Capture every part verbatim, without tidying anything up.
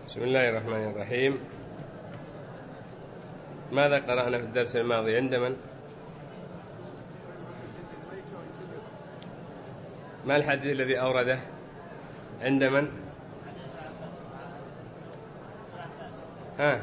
بسم الله الرحمن الرحيم. ماذا قرأنا في الدرس الماضي؟ عند من؟ ما الحديث الذي أورده؟ عند من؟ ها؟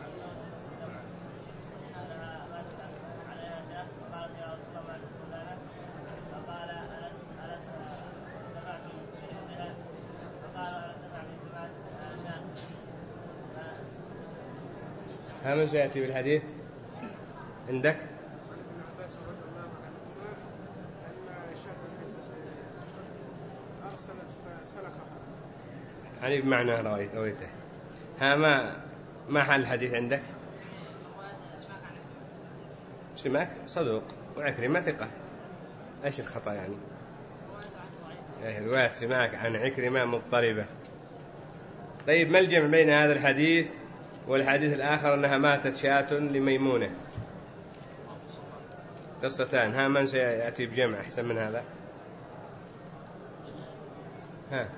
ها من سيأتي بالحديث عندك؟ يعني بمعنى رويت رويته. ها ما ما حال الحديث عندك؟ سماك صدوق وعكرمة ثقة. ايش الخطأ يعني؟ رواية سماك عن عكرمة مضطربة. طيب ما الجمع بين هذا الحديث والحديث الآخر أنها ماتت شاة لميمونة؟ قصتان. ها من سيأتي بجمع أحسن من هذا؟ ها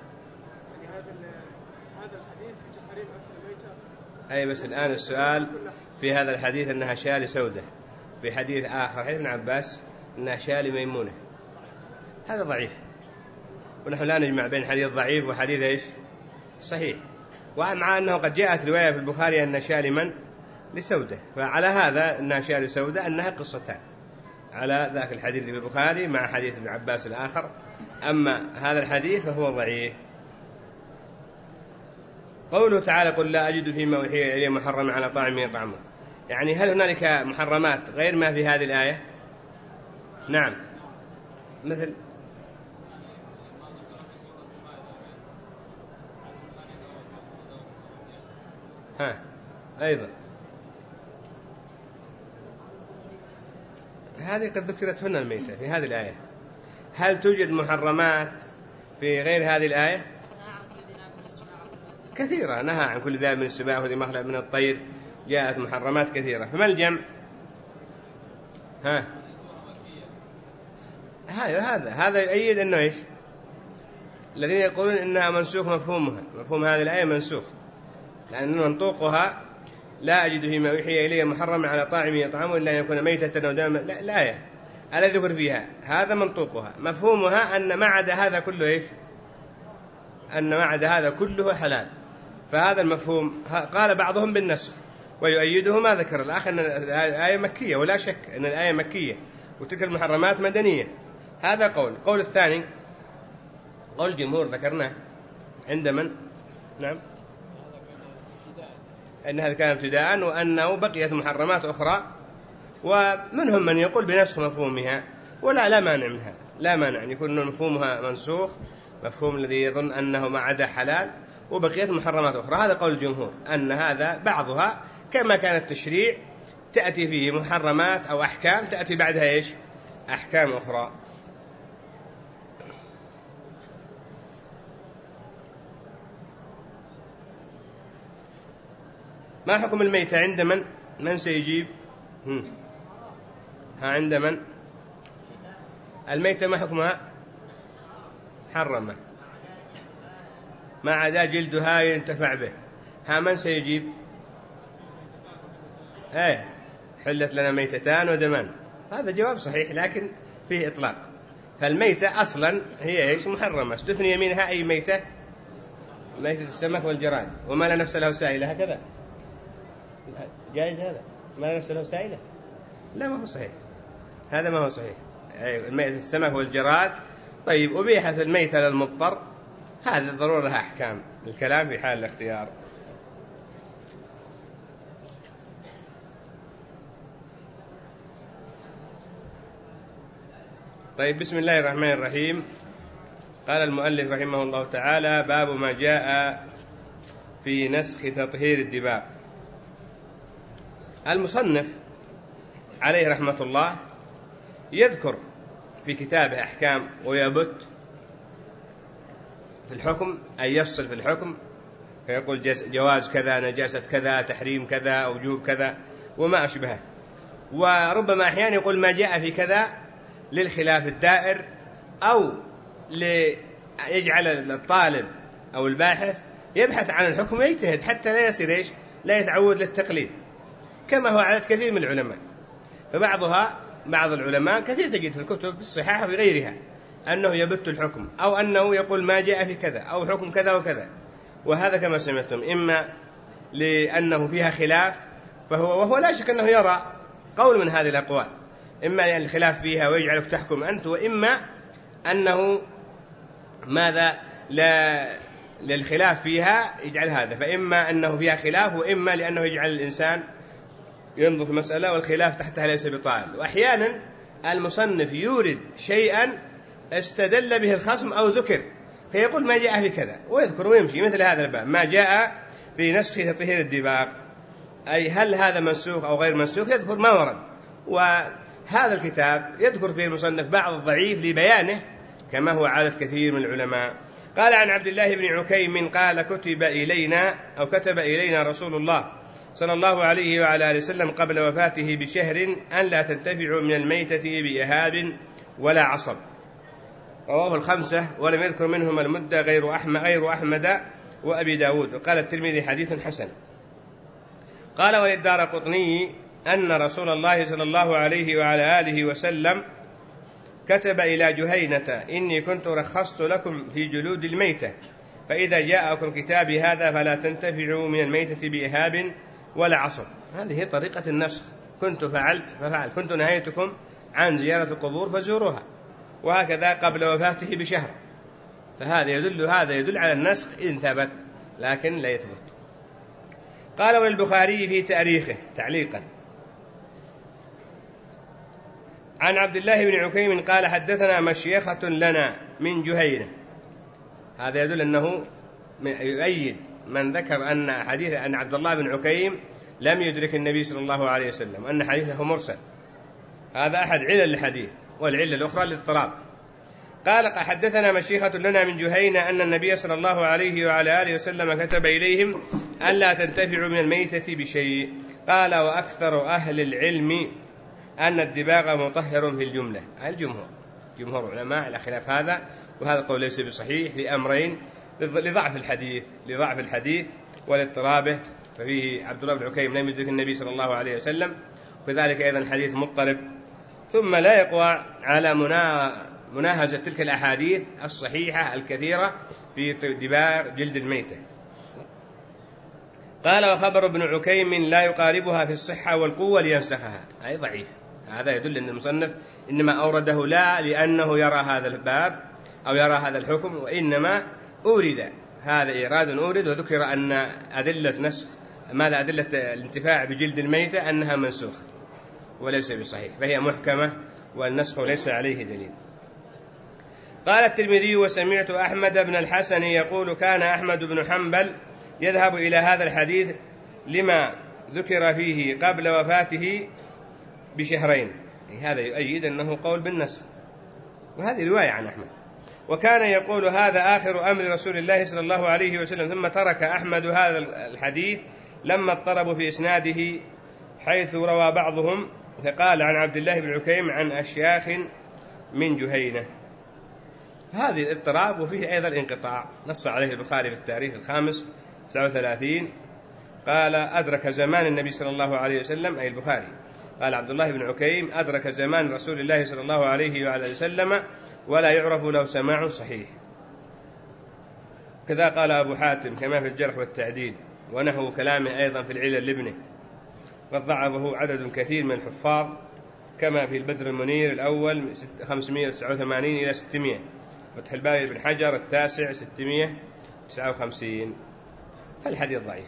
هذا الحديث في تحريم أكل الميتة. أي بس الآن السؤال في هذا الحديث أنها شاة لسودة، في حديث آخر حديث ابن عباس أنها شاة لميمونة. هذا ضعيف، ونحن لا نجمع بين حديث ضعيف وحديث إيش صحيح، ومع أنه قد جاءت رواية في البخاري أن شاة لمن لسودة، فعلى هذا أنها شاة لسودة أنها قصتان على ذاك الحديث في البخاري مع حديث ابن عباس الآخر. أما هذا الحديث فهو ضعيف. قوله تعالى قل لا أجد فيما أوحي إلي محرما على طاعم يطعمه، يعني هل هنالك محرمات غير ما في هذه الآية؟ نعم، مثل ها أيضا هذه قد ذكرت هنا الميتة في هذه الآية. هل توجد محرمات في غير هذه الآية؟ كثيرة. نهى عن كل ذلك من السباع وذي مخلق من الطير، جاءت محرمات كثيرة. فما الجمع؟ ها هذا هذا يؤيد أنه إيش؟ الذين يقولون إنها منسوخ مفهومها، مفهوم هذه الآية منسوخ، لأن منطوقها لا أجد فيما أوحي إلي محرما على طاعم يطعمه إلا أن يكون ميتة أو دما. لا الآية الذي ذكر فيها هذا منطوقها، مفهومها أن ما عدا هذا كله إيش؟ أن ما عدا هذا كله حلال. فهذا المفهوم قال بعضهم بالنسخ، ويؤيده ما ذكر الأخ أن الآية مكية، ولا شك أن الآية مكية وتلك المحرمات مدنية. هذا قول. قول الثاني قول الجمهور ذكرناه عند من؟ نعم، أن هذا كان ابتداء وأنه بقيت محرمات أخرى، ومنهم من يقول بنسخ مفهومها، ولا لا مانع منها، لا مانع أن يكون مفهومها منسوخ، مفهوم الذي يظن أنه ما عدا حلال وبقيت محرمات أخرى. هذا قول الجمهور، أن هذا بعضها كما كان التشريع تأتي فيه محرمات أو أحكام تأتي بعدها إيش؟ أحكام أخرى. ما حكم الميتة عند من؟ من سيجيب؟ هم. ها عند من؟ الميتة ما حكمها؟ حرمة ما عدا جلدها ينتفع به. ها من سيجيب؟ ايه حلت لنا ميتتان ودمان. هذا جواب صحيح لكن فيه إطلاق. فالميتة أصلا هي إيش؟ محرمة، استثني منها أي ميتة؟ ميتة السمك والجراد وما لا نفس له سائلة. هكذا جائز هذا؟ ما لا نفس له سائلة؟ لا ما هو صحيح، هذا ما هو صحيح. ميتة السمك والجراد طيب، أبيحت الميتة للمضطر، هذا الضرورة لها أحكام، الكلام في حال الاختيار. طيب بسم الله الرحمن الرحيم. قال المؤلف رحمه الله تعالى باب ما جاء في نسخ تطهير الدباغ. المصنف عليه رحمة الله يذكر في كتابه أحكام ويبت في الحكم، أي يفصل في الحكم، فيقول جواز كذا، نجاسة كذا، تحريم كذا، وجوب كذا وما أشبهه. وربما أحيانا يقول ما جاء في كذا للخلاف الدائر، أو ليجعل الطالب أو الباحث يبحث عن الحكم ويجتهد حتى لا يصير إيش؟ لا يتعود للتقليد، كما هو عادة كثير من العلماء. فبعضها بعض العلماء كثير تجد في الكتب في الصحاح وفي غيرها أنه يبت الحكم، أو أنه يقول ما جاء في كذا، أو حكم كذا وكذا، وهذا كما سمعتم إما لأنه فيها خلاف فهو وهو لا شك أنه يرى قول من هذه الأقوال، إما لأن الخلاف فيها ويجعلك تحكم أنت، وإما أنه ماذا لا للخلاف فيها يجعل هذا، فإما أنه فيها خلاف، وإما لأنه يجعل الإنسان ينظر في مسألة والخلاف تحتها ليس بطال. وأحيانا المصنف يورد شيئا استدل به الخصم أو ذكر فيقول ما جاء في كذا ويذكر ويمشي، مثل هذا الباب ما جاء في نسخ تطهير الدباغ، أي هل هذا منسوخ أو غير منسوخ، يذكر ما ورد. وهذا الكتاب يذكر فيه المصنف بعض الضعيف لبيانه كما هو عادة كثير من العلماء. قال عن عبد الله بن عكيم قال كتب إلينا أو كتب إلينا رسول الله صلى الله عليه وعلى آله وسلم قبل وفاته بشهر أن لا تنتفعوا من الميتة بإهاب ولا عصب. رواه الخمسة ولم يذكر منهم المدة غير أحمد, غير أحمد وأبي داود. وقال الترمذي حديث حسن. قال وللدارقطني أن رسول الله صلى الله عليه وعلى آله وسلم كتب إلى جهينة إني كنت رخصت لكم في جلود الميتة، فإذا جاءكم كتابي هذا فلا تنتفعوا من الميتة بإهاب ولا عصب. هذه طريقة النسخ، كنت فعلت ففعلت، كنت نهيتكم عن زيارة القبور فزوروها، وهكذا قبل وفاته بشهر. فهذا يدل هذا يدل على النسخ إن ثبت، لكن لا يثبت. قال وللبخاري في تاريخه تعليقا عن عبد الله بن عكيم قال حدثنا مشيخة لنا من جهينة. هذا يدل أنه يؤيد من ذكر أن حديث أن عبد الله بن عكيم لم يدرك النبي صلى الله عليه وسلم، أن حديثه مرسل. هذا أحد علل الحديث، والعلة الأخرى للاضطراب. قال حدثنا مشيخة لنا من جهينة أن النبي صلى الله عليه وعلى آله وسلم كتب إليهم ألا تنتفعوا من الميتة بشيء. قال وأكثر أهل العلم أن الدباغ مطهر في الجملة، الجمهور جمهور علماء على خلاف هذا، وهذا القول ليس بصحيح لأمرين: لضعف الحديث لضعف الحديث والاضطرابه، ففيه عبد الله بن عكيم لم يدرك النبي صلى الله عليه وسلم، وكذلك أيضا حديث مضطرب، ثم لا يقوى على مناهزة تلك الأحاديث الصحيحة الكثيرة في دباغ جلد الميتة. قال وخبر ابن عكيم لا يقاربها في الصحة والقوة لينسخها، أي ضعيف. هذا يدل أن المصنف إنما أورده لا لأنه يرى هذا الباب أو يرى هذا الحكم، وإنما أورد هذا إيراد أورد وذكر أن أدلة نسخ ماذا أدلة الانتفاع بجلد الميتة أنها منسوخة وليس بصحيح، فهي محكمة والنسخ ليس عليه دليل. قال الترمذي وسمعت أحمد بن الحسن يقول كان أحمد بن حنبل يذهب إلى هذا الحديث لما ذكر فيه قبل وفاته بشهرين. هذا يؤيد أنه قول بالنسخ، وهذه رواية عن أحمد. وكان يقول هذا آخر أمر رسول الله صلى الله عليه وسلم، ثم ترك أحمد هذا الحديث لما اضطربوا في إسناده، حيث روى بعضهم فقال عن عبد الله بن عكيم عن أشياخ من جهينة. هذه الاضطراب وفيه أيضا انقطاع، نص عليه البخاري في التاريخ الخامس تسعة وثلاثين قال أدرك زمان النبي صلى الله عليه وسلم، أي البخاري، قال عبد الله بن عكيم أدرك زمان رسول الله صلى الله عليه وعلى وسلم ولا يعرف له سماع صحيح. كذا قال أبو حاتم كما في الجرح والتعديل، ونحو كلامه أيضا في العلل لابنه، قد ضعفه عدد كثير من الحفاظ كما في البدر المنير الأول خمسمائة وتسعة وثمانين إلى ستمائة، فتح الباري بن حجر التاسع ستمائة وتسعة وخمسين. فالحديث ضعيف،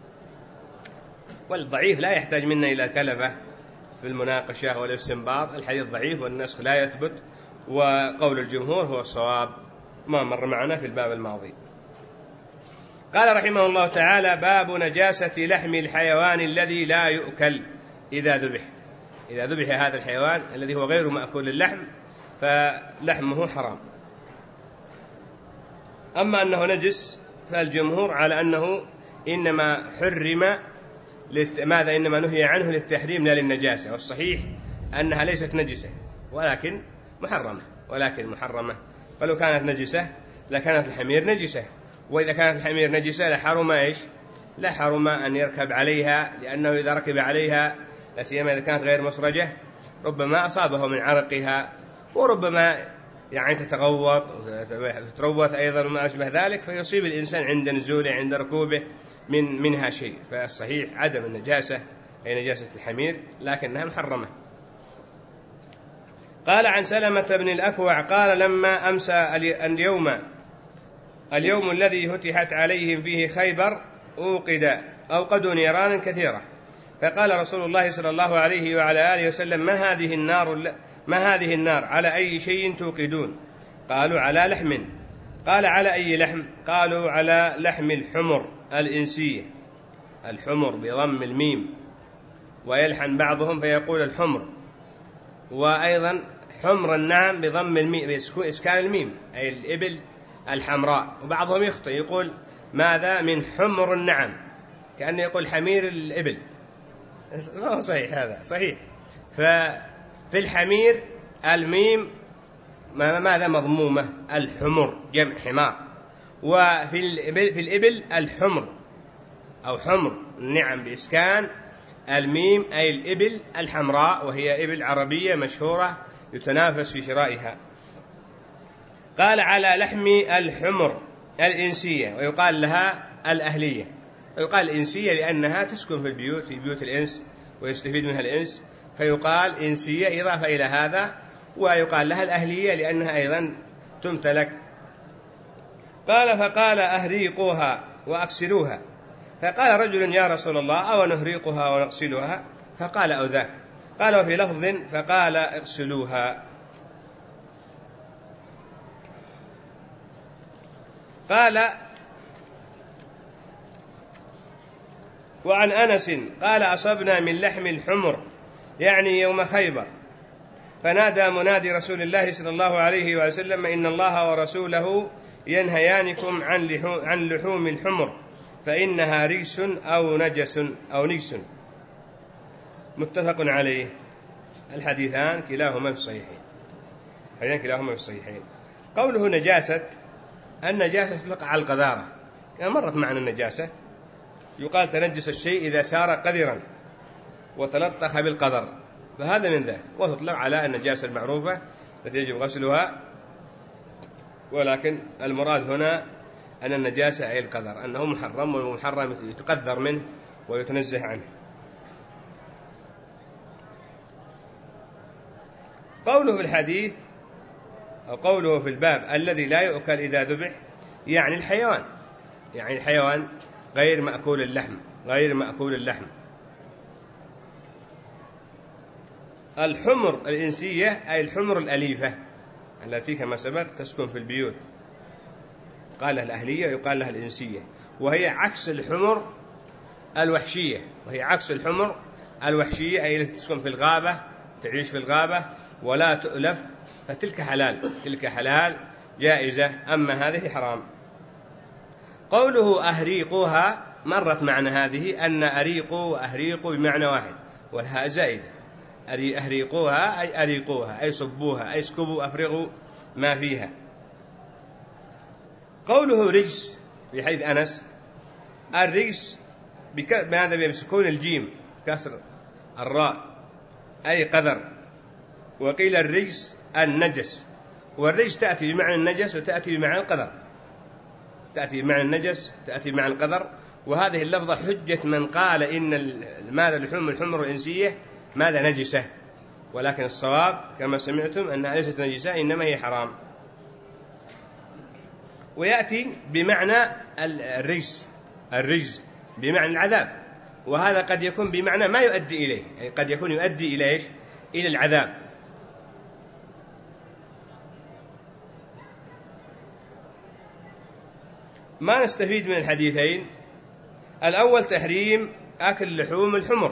والضعيف لا يحتاج منا إلى كلفة في المناقشة والاستنباط. الحديث ضعيف والنسخ لا يثبت، وقول الجمهور هو الصواب ما مر معنا في الباب الماضي. قال رحمه الله تعالى باب نجاسة لحم الحيوان الذي لا يؤكل إذا ذبح. إذا ذبح هذا الحيوان الذي هو غير مأكول اللحم فلحمه حرام. أما أنه نجس فالجمهور على أنه إنما حرم لت... ماذا إنما نهي عنه للتحريم لا للنجاسة، والصحيح أنها ليست نجسة ولكن محرمة ولكن محرمة ولو كانت نجسة لكانت الحمير نجسة، وإذا كانت الحمير نجسة لحرم إيش؟ لحرم أن يركب عليها، لأنه إذا ركب عليها لا سيما إذا كانت غير مسرجة ربما أصابه من عرقها، وربما يعني تتغوط وتتروث أيضا وما أشبه ذلك، فيصيب الإنسان عند نزوله عند ركوبه من منها شيء. فالصحيح عدم النجاسة أي نجاسة الحمير، لكنها محرمة. قال عن سلمة بن الأكوع قال لما أمسى اليوم اليوم الذي فتحت عليهم فيه خيبر أوقد أوقدوا نيرانا كثيرة، فقال رسول الله صلى الله عليه وعلى آله وسلم ما هذه النار ما هذه النار على أي شيء توقدون؟ قالوا على لحم. قال على أي لحم؟ قالوا على لحم الحمر الإنسية، الحمر بضم الميم، ويلحن بعضهم فيقول الحمر، وأيضا حمر النعم بضم الميم بإسكان الميم أي الإبل الحمراء، وبعضهم يخطئ يقول ماذا من حمر النعم كأنه يقول حمير الإبل، ما هو صحيح هذا. صحيح ففي الحمير الميم ماذا مضمومة الحمر جمع حمار، وفي الإبل في الإبل الحمر أو حمر النعم بإسكان الميم أي الإبل الحمراء، وهي إبل عربية مشهورة يتنافس في شرائها. قال على لحم الحمر الإنسية، ويقال لها الأهلية، ويقال الإنسية لأنها تسكن في البيوت في بيوت الإنس ويستفيد منها الإنس، فيقال إنسية إضافة إلى هذا، ويقال لها الأهلية لأنها أيضا تمتلك. قال فقال أهريقوها وأكسلوها، فقال رجل يا رسول الله أو نهريقها ونغسلها؟ فقال أو ذاك. قال وفي لفظ فقال اغسلوها. قال وعن أنس قال أصبنا من لحم الحمر يعني يوم خيبر، فنادى منادي رسول الله صلى الله عليه وسلم إن الله ورسوله ينهيانكم عن لحوم الحمر فإنها رجس أو نجس أو نجس. متفق عليه. الحديثان كلاهما في الصحيحين حديثان كلاهما في الصحيحين. قوله نجاسة، النجاسة تطلق على القذارة، يعني مرت معنا النجاسة، يقال تنجس الشيء إذا سار قذرا وتلطخ بالقذر، فهذا من ذلك، وتطلق على النجاسة المعروفة التي يجب غسلها، ولكن المراد هنا أن النجاسة أي القذر، أنه محرم، والمحرم يتقذر منه ويتنزه عنه. قوله في الحديث أو قوله في الباب الذي لا يؤكل إذا ذبح، يعني الحيوان، يعني الحيوان غير مأكول اللحم، غير مأكول اللحم. الحمر الإنسية أي الحمر الأليفة التي كما سبق تسكن في البيوت، قال لها الأهلية ويقال لها الإنسية، وهي عكس الحمر الوحشية، وهي عكس الحمر الوحشية أي التي تسكن في الغابة، تعيش في الغابة ولا تؤلف، فتلك حلال، تلك حلال جائزة، أما هذه حرام. قوله أهريقوها مرت معنى هذه أن أريقوا وأهريقوا بمعنى واحد، والهاء زائدة، أهريقوها أي أريقوها أي صبوها أي اسكبوا أفرغوا ما فيها. قوله رجس في حديث أنس، الرجس بهذا بسكون الجيم كسر الراء أي قذر، وقيل الرجس النجس، والرجس تأتي بمعنى النجس وتأتي بمعنى القذر، تأتي بمعنى النجس تأتي بمعنى القذر. وهذه اللفظة حجة من قال إن ماذا لحوم الحمر الإنسية ماذا نجسة، ولكن الصواب كما سمعتم أنها ليست نجسة، إنما هي حرام. ويأتي بمعنى الرجس، الرجس بمعنى العذاب، وهذا قد يكون بمعنى ما يؤدي إليه، يعني قد يكون يؤدي إلى إيش؟ إلى العذاب. ما نستفيد من الحديثين؟ الأول تحريم أكل لحوم الحمر،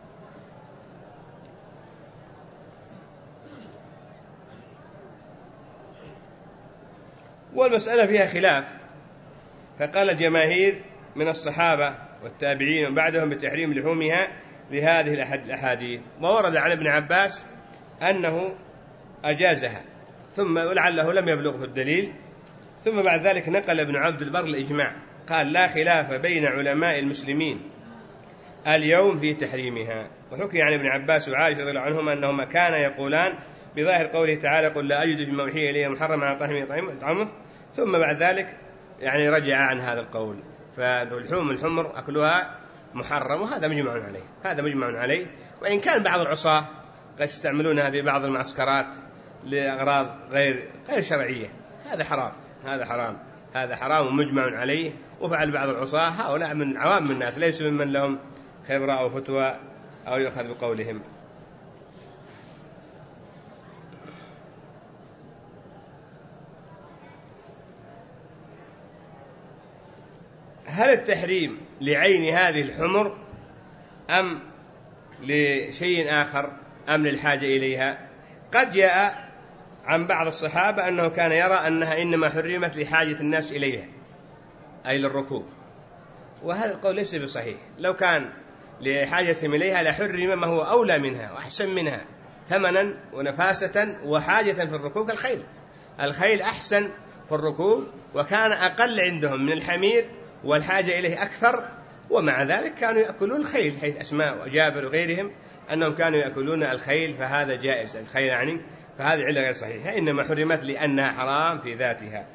والمسألة فيها خلاف، فقال جماهير من الصحابة والتابعين وبعدهم بتحريم لحومها لهذه الأحاديث، وورد عن ابن عباس أنه أجازها، ثم لعله لم يبلغه الدليل ثم بعد ذلك نقل ابن عبد البر الإجماع، قال لا خلاف بين علماء المسلمين اليوم في تحريمها. وحكي عن ابن عباس وعائشة رضي الله عنهما أنهما كانا يقولان بظاهر قوله تعالى قل لا أجد فيما أوحي إلي محرما على طاعم يطعمه، ثم بعد ذلك يعني رجع عن هذا القول. فاللحوم الحمر أكلها محرم، وهذا مجمع عليه، هذا مجمع عليه. وإن كان بعض العصاة قد يستعملونها في بعض المعسكرات لأغراض غير غير شرعية، هذا حرام، هذا حرام، هذا حرام ومجمع عليه. وفعل بعض العصاة هؤلاء من عوام الناس، ليسوا ممن لهم خبرة أو فتوى أو يؤخذ بقولهم. هل التحريم لعين هذه الحمر أم لشيء آخر أم للحاجة إليها؟ قد جاء عن بعض الصحابة أنه كان يرى أنها إنما حرمت لحاجة الناس إليها، أي للركوب، وهذا القول ليس بصحيح. لو كان لحاجتهم إليها لحرم ما هو أولى منها وأحسن منها ثمنا ونفاسة وحاجة في الركوب كالخيل. الخيل أحسن في الركوب وكان أقل عندهم من الحمير والحاجة إليه أكثر، ومع ذلك كانوا يأكلون الخيل، حيث أسماء وجابر وغيرهم أنهم كانوا يأكلون الخيل، فهذا جائز الخيل يعني، فهذه علة غير صحيحة، إنما حرمت لأنها حرام في ذاتها.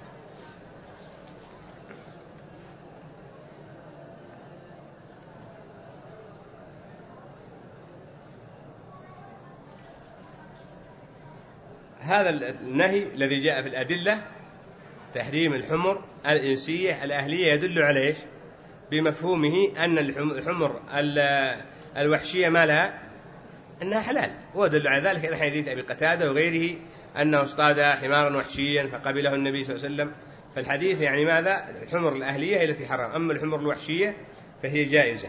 هذا النهي الذي جاء في الأدلة تحريم الحمر الإنسية الأهلية يدل على إيش؟ بمفهومه أن الحمر الوحشية ما لها أنها حلال، ودل على ذلك حديث أبي قتادة وغيره أنه اصطاد حمارا وحشيا فقبله النبي صلى الله عليه وسلم. فالحديث يعني ماذا؟ الحمر الأهلية هي التي حرام، أما الحمر الوحشية فهي جائزة.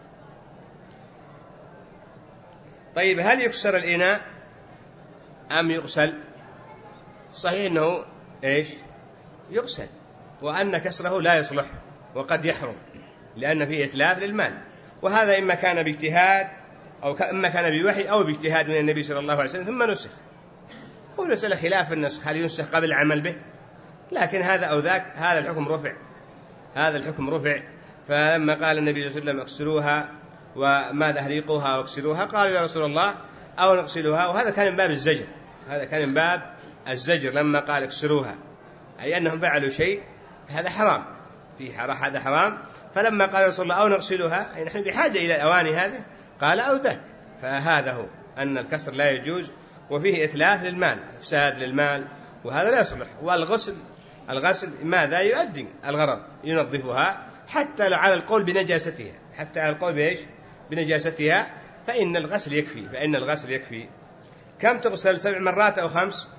طيب هل يكسر الإناء أم يغسل؟ صحيح أنه إيش؟ يغسل، وأن كسره لا يصلح وقد يحرم لأن فيه إتلاف للمال، وهذا إما كان باجتهاد أو إما كان بوحي أو باجتهاد من النبي صلى الله عليه وسلم ثم نسخ. ونسأل خلاف النسخ، هل ينسخ قبل العمل به؟ لكن هذا أو ذاك هذا الحكم رفع، هذا الحكم رفع. فلما قال النبي صلى الله عليه وسلم اغسلوها وماذا أهريقوها واغسلوها، قالوا يا رسول الله أو نغسلوها، وهذا كان من باب الزجر، هذا كان من باب الزجر لما قال اغسلوها، أي أنهم فعلوا شيء هذا حرام، في هذا حرام. فلما قال رسول الله أو نغسلها أي نحن بحاجة إلى الأواني هذه، قال أو ذاك، فهذا هو أن الكسر لا يجوز وفيه إتلاف للمال، إفساد للمال، وهذا لا يصلح. والغسل الغسل ماذا يؤدي الغرض، ينظفها حتى على القول بنجاستها، حتى على القول بإيش؟ بنجاستها، فإن الغسل يكفي، فإن الغسل يكفي. كم تغسل؟ سبع مرات أو خمس؟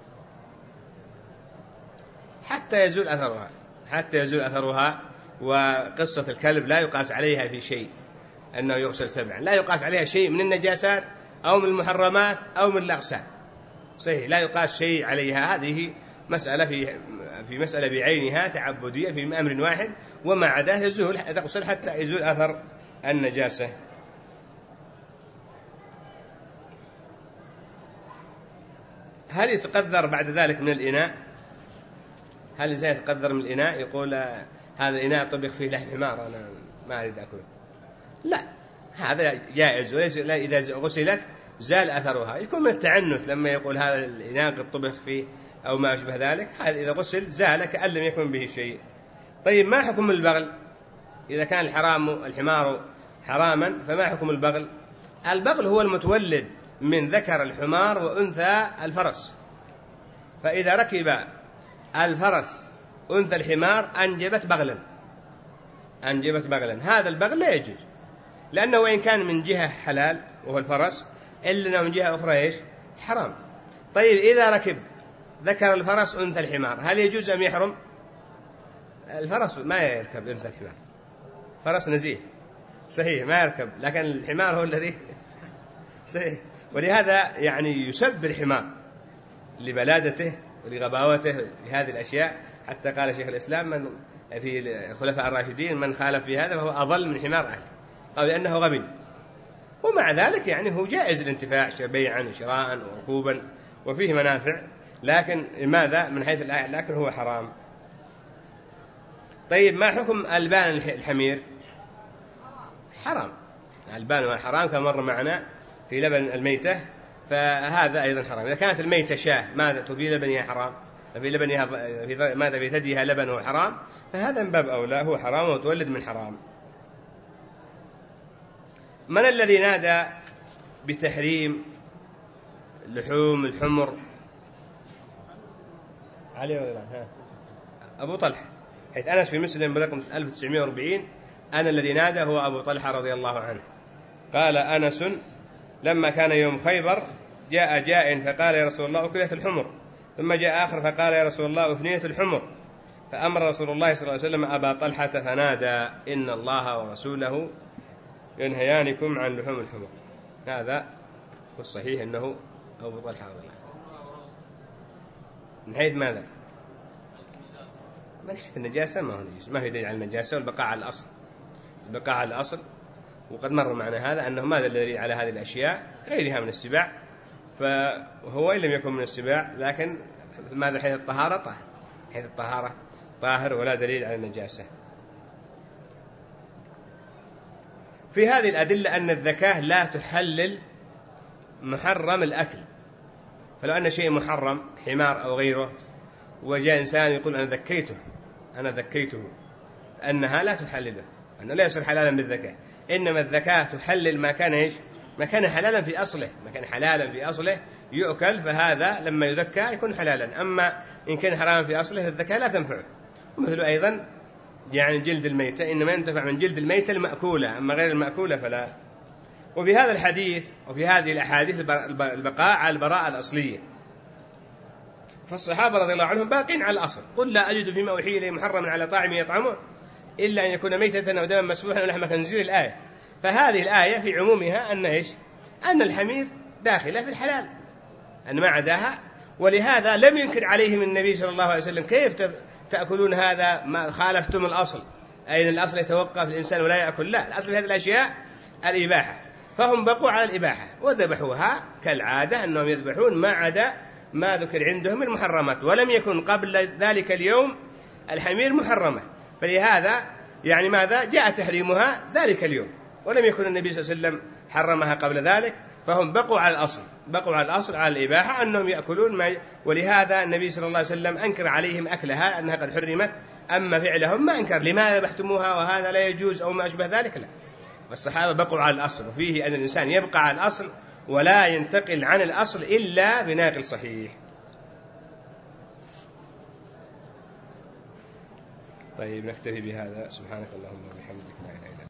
حتى يزول أثرها، حتى يزول أثرها. وقصة الكلب لا يقاس عليها في شيء أنه يغسل سبعا، لا يقاس عليها شيء من النجاسات أو من المحرمات أو من الأغسال، صحيح لا يقاس شيء عليها. هذه مسألة في في مسألة بعينها تعبدية في أمر واحد، وما عداه يزول، تغسل حتى يزول أثر النجاسة. هل يتقذر بعد ذلك من الإناء؟ هل الإنسان يتقذر من الإناء؟ يقول هذا الإناء طبخ فيه لحم حمار أنا ما أريد أكله، لا، هذا جائز، وليس إذا غسلت زال أثرها. يكون من التعنت لما يقول هذا الإناء قد طبخ فيه أو ما أشبه ذلك، هذا إذا غسل زال كأن لم يكن به شيء. طيب ما حكم البغل؟ إذا كان الحرام الحمار حراما فما حكم البغل؟ البغل هو المتولد من ذكر الحمار وأنثى الفرس، فإذا ركب الفرس أنثى الحمار أنجبت بغلا، أنجبت بغلا، هذا البغل لا يجوز، لأنه وإن كان من جهة حلال وهو الفرس إلا أنه من جهة أخرى إيش؟ حرام. طيب إذا ركب ذكر الفرس أنثى الحمار هل يجوز أم يحرم؟ الفرس ما يركب أنثى الحمار، فرس نزيه صحيح ما يركب، لكن الحمار هو الذي صحيح. ولهذا يعني يسب الحمار لبلادته ولغباوته لهذه الأشياء، حتى قال شيخ الإسلام من في الخلفاء الراشدين من خالف في هذا فهو أضل من حمار أهله، أو لأنه غبي. ومع ذلك يعني هو جائز الانتفاع بيعا وشراء وركوبا وفيه منافع، لكن ماذا من حيث الآية، لكن هو حرام. طيب ما حكم ألبان الحمير؟ حرام، ألبان حرام كما مر معنا في لبن الميتة، فهذا أيضا حرام. إذا كانت الميتة شاه ماذا في لبنها حرام، في لبنها في ماذا في ثديها لبنه حرام، فهذا من باب أولى هو حرام وتولد من حرام. من الذي نادى بتحريم لحوم الحمر؟ علي رضي الله عنه. أبو طلحة، حيث أنس في مسلم برقم ألف وتسعمائة وأربعين أنا الذي نادى هو أبو طلحة رضي الله عنه. قال أنس: لما كان يوم خيبر جاء جاء فقال: يا رسول الله أكلت الحمر. ثم جاء آخر فقال: يا رسول الله أفنيت الحمر. فأمر رسول الله صلى الله عليه وسلم أبا طلحة فنادى: إن الله ورسوله ينهيانكم عن لحوم الحمر. هذا والصحيح أنه أبو طلحة رضي الله عنه. من حيث ماذا؟ من حيث النجاسة ما هو نجس، ما في دليل على النجاسة، والبقاء على الأصل، البقاء على الأصل. وقد مر معنا هذا أنه ماذا الذي على هذه الأشياء غيرها من السباع، فهو إن لم يكن من السباع لكن ماذا حيث الطهارة طاهر، حيث الطهارة طاهر ولا دليل على النجاسة. في هذه الأدلة أن الذكاة لا تحلل محرم الأكل. فلو أن شيء محرم حمار أو غيره وجاء إنسان يقول أنا ذكيته أنا ذكيته أنها لا تحلله، أنه لا يصير حلالا بالذكاء. إنما الذكاة تحلل ما كان إيش ما كان حلالا في أصله، ما كان حلالا في أصله يؤكل، فهذا لما يذكى يكون حلالا. أما إن كان حراما في أصله الذكاة لا تنفعه. مثل أيضا يعني جلد الميتة إنما ينتفع من جلد الميتة المأكولة، أما غير المأكولة فلا. وفي هذا الحديث وفي هذه الأحاديث البقاء على البراءة الأصلية، فالصحابة رضي الله عنهم باقين على الأصل. قل لا أجد فيما أوحي إليه محرما على طاعم يطعمه إلا أن يكون ميتة أو دما مسفوحا أو لحم خنزير، الآية. فهذه الآية في عمومها أن إيش أن الحمير داخلة في الحلال، أن ما عداها. ولهذا لم ينكر عليهم النبي صلى الله عليه وسلم: كيف تأكلون هذا ما خالفتم الأصل؟ أين الأصل يتوقف الإنسان ولا يأكل؟ لا، الأصل في هذه الأشياء الإباحة. فهم بقوا على الإباحة وذبحوها كالعادة، أنهم يذبحون ما عدا ما ذكر عندهم المحرمات، ولم يكن قبل ذلك اليوم الحمير محرمة، فلهذا يعني ماذا جاء تحريمها ذلك اليوم، ولم يكن النبي صلى الله عليه وسلم حرمها قبل ذلك. فهم بقوا على الأصل، بقوا على الأصل على الإباحة أنهم يأكلون ما ي... ولهذا النبي صلى الله عليه وسلم أنكر عليهم أكلها أنها قد حرمت، أما فعلهم ما أنكر لماذا ذبحتموها وهذا لا يجوز أو ما أشبه ذلك، لا. والصحابة بقوا على الأصل، وفيه أن الإنسان يبقى على الأصل ولا ينتقل عن الأصل إلا بناقل صحيح. طيب نكتفي بهذا. سبحانك اللهم وبحمدك.